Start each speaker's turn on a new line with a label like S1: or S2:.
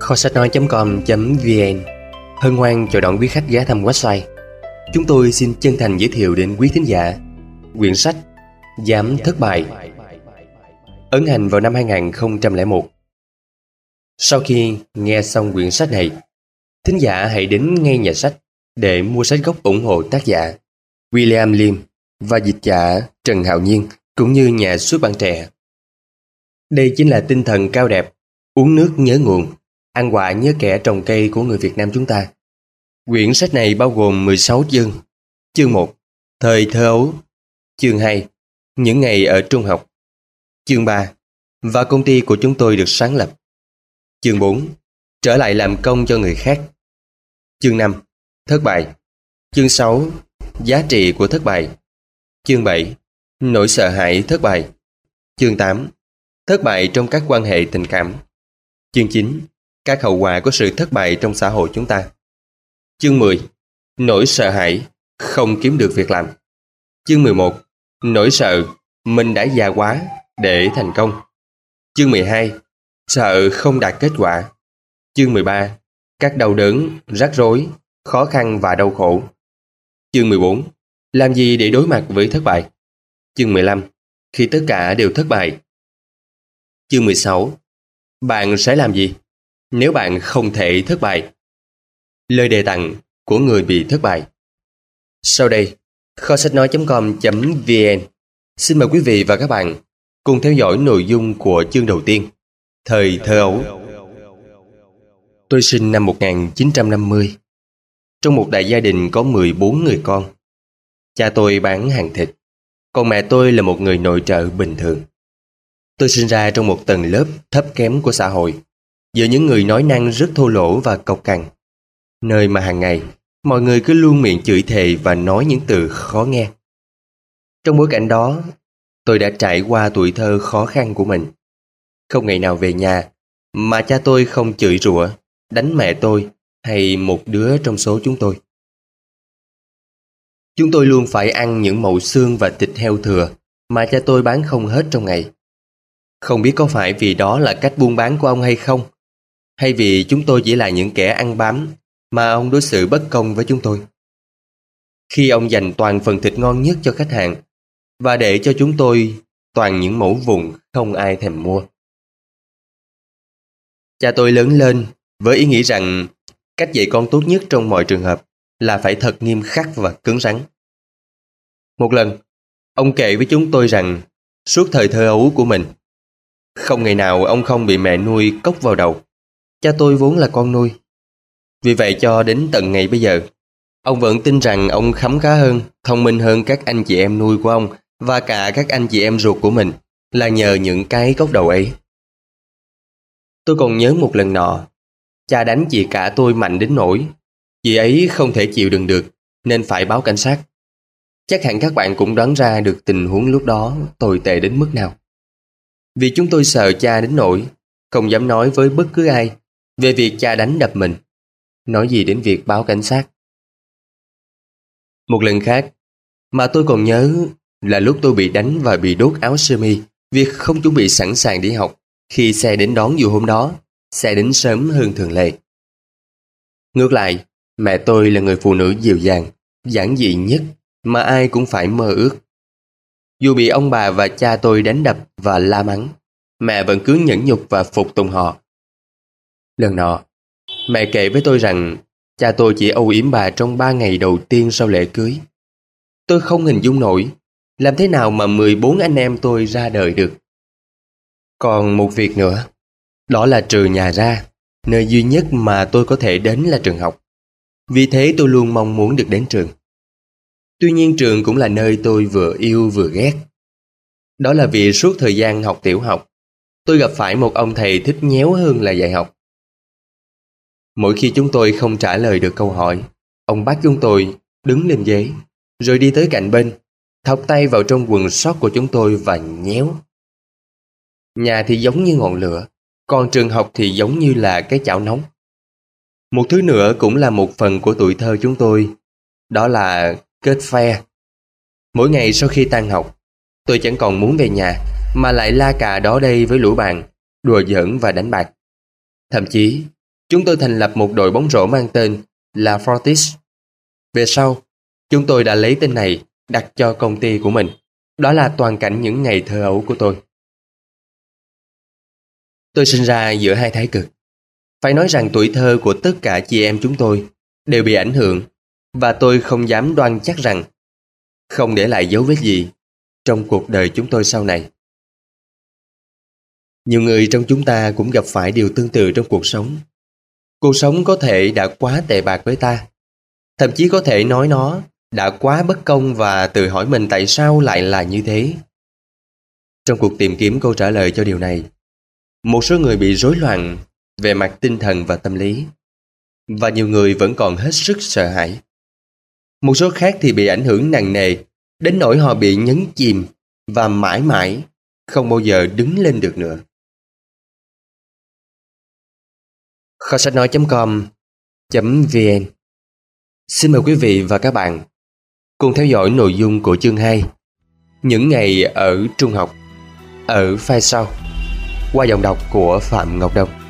S1: Kho sách nói.com.vn hân hoan chào đón quý khách ghé thăm website. Chúng tôi xin chân thành giới thiệu đến quý thính giả quyển sách Dám thất bại, ấn hành vào năm 2001. Sau khi nghe xong quyển sách này, thính giả hãy đến ngay nhà sách để mua sách gốc ủng hộ tác giả William Lim và dịch giả Trần Hạo Nhiên cũng như nhà xuất bản Trẻ. Đây chính là tinh thần cao đẹp, uống nước nhớ nguồn, ăn quả nhớ kẻ trồng cây của người Việt Nam chúng ta. Quyển sách này bao gồm 16 chương. Chương 1, Thời thơ ấu. Chương 2, Những ngày ở trung học. Chương 3, Và công ty của chúng tôi được sáng lập. Chương 4, Trở lại làm công cho người khác. Chương 5, Thất bại. Chương 6, Giá trị của thất bại. Chương 7, Nỗi sợ hãi thất bại. Chương 8, Thất bại trong các quan hệ tình cảm. Chương 9, Các hậu quả của sự thất bại trong xã hội chúng ta. Chương 10, Nỗi sợ hãi không kiếm được việc làm. Chương 11, Nỗi sợ mình đã già quá để thành công. Chương 12, Sợ không đạt kết quả. Chương 13, Các đau đớn, rắc rối, khó khăn và đau khổ. Chương 14, Làm gì để đối mặt với thất bại. Chương 15, Khi tất cả đều thất bại. Chương 16, Bạn sẽ làm gì nếu bạn không thể thất bại? Lời đề tặng của người bị thất bại. Sau đây, kho sách nói.com.vn xin mời quý vị và các bạn cùng theo dõi nội dung của chương đầu tiên, Thời thơ ấu. Tôi sinh năm 1950. Trong một đại gia đình có 14 người con. Cha tôi bán hàng thịt, còn mẹ tôi là một người nội trợ bình thường. Tôi sinh ra trong một tầng lớp thấp kém của xã hội, giữa những người nói năng rất thô lỗ và cộc cằn, nơi mà hàng ngày mọi người cứ luôn miệng chửi thề và nói những từ khó nghe. Trong bối cảnh đó, tôi đã trải qua tuổi thơ khó khăn của mình. Không ngày nào về nhà mà cha tôi không chửi rủa, đánh mẹ tôi hay một đứa trong số chúng tôi. Chúng tôi luôn phải ăn những mẩu xương và thịt heo thừa mà cha tôi bán không hết trong ngày. Không biết có phải vì đó là cách buôn bán của ông hay không, hay vì chúng tôi chỉ là những kẻ ăn bám mà ông đối xử bất công với chúng tôi. Khi ông dành toàn phần thịt ngon nhất cho khách hàng và để cho chúng tôi toàn những mẩu vụn không ai thèm mua. Cha tôi lớn lên với ý nghĩ rằng cách dạy con tốt nhất trong mọi trường hợp là phải thật nghiêm khắc và cứng rắn. Một lần, ông kể với chúng tôi rằng suốt thời thơ ấu của mình, không ngày nào ông không bị mẹ nuôi cốc vào đầu. Cha tôi vốn là con nuôi. Vì vậy cho đến tận ngày bây giờ, ông vẫn tin rằng ông khấm khá hơn, thông minh hơn các anh chị em nuôi của ông và cả các anh chị em ruột của mình là nhờ những cái cốc đầu ấy. Tôi còn nhớ một lần nọ, cha đánh chị cả tôi mạnh đến nỗi chị ấy không thể chịu đựng được nên phải báo cảnh sát. Chắc hẳn các bạn cũng đoán ra được tình huống lúc đó tồi tệ đến mức nào. Vì chúng tôi sợ cha đến nỗi không dám nói với bất cứ ai về việc cha đánh đập mình, nói gì đến việc báo cảnh sát. Một lần khác mà tôi còn nhớ là lúc tôi bị đánh và bị đốt áo sơ mi vì không chuẩn bị sẵn sàng đi học khi xe đến đón dù hôm đó xe đến sớm hơn thường lệ. Ngược lại, mẹ tôi là người phụ nữ dịu dàng, giản dị nhất mà ai cũng phải mơ ước. Dù bị ông bà và cha tôi đánh đập và la mắng, mẹ vẫn cứ nhẫn nhục và phục tùng họ. Lần nọ, mẹ kể với tôi rằng cha tôi chỉ âu yếm bà trong 3 ngày đầu tiên sau lễ cưới. Tôi không hình dung nổi làm thế nào mà 14 anh em tôi ra đời được. Còn một việc nữa, đó là trừ nhà ra, nơi duy nhất mà tôi có thể đến là trường học. Vì thế tôi luôn mong muốn được đến trường. Tuy nhiên trường cũng là nơi tôi vừa yêu vừa ghét. Đó là vì suốt thời gian học tiểu học, tôi gặp phải một ông thầy thích nhéo hơn là dạy học. Mỗi khi chúng tôi không trả lời được câu hỏi, ông bắt chúng tôi đứng lên ghế, rồi đi tới cạnh bên, thọc tay vào trong quần sót của chúng tôi và nhéo. Nhà thì giống như ngọn lửa, còn trường học thì giống như là cái chảo nóng. Một thứ nữa cũng là một phần của tuổi thơ chúng tôi, đó là kết phe. Mỗi ngày sau khi tan học, tôi chẳng còn muốn về nhà mà lại la cà đó đây với lũ bạn, đùa giỡn và đánh bạc. Thậm chí, Chúng tôi thành lập một đội bóng rổ mang tên là Fortis. Về sau, chúng tôi đã lấy tên này đặt cho công ty của mình. Đó là toàn cảnh những ngày thơ ấu của tôi. Tôi sinh ra giữa hai thái cực. Phải nói rằng tuổi thơ của tất cả chị em chúng tôi đều bị ảnh hưởng, và tôi không dám đoan chắc rằng không để lại dấu vết gì trong cuộc đời chúng tôi sau này. Nhiều người trong chúng ta cũng gặp phải điều tương tự trong cuộc sống. Cuộc sống có thể đã quá tệ bạc với ta. Thậm chí có thể nói nó đã quá bất công và tự hỏi mình tại sao lại là như thế. Trong cuộc tìm kiếm câu trả lời cho điều này, một số người bị rối loạn về mặt tinh thần và tâm lý, và nhiều người vẫn còn hết sức sợ hãi. Một số khác thì bị ảnh hưởng nặng nề đến nỗi họ bị nhấn chìm và mãi mãi không bao giờ đứng lên được nữa. Kho sách nói.com.vn Xin mời quý vị và các bạn cùng theo dõi nội dung của chương 2, những ngày ở trung học, ở file sau, qua giọng đọc của Phạm Ngọc Đông.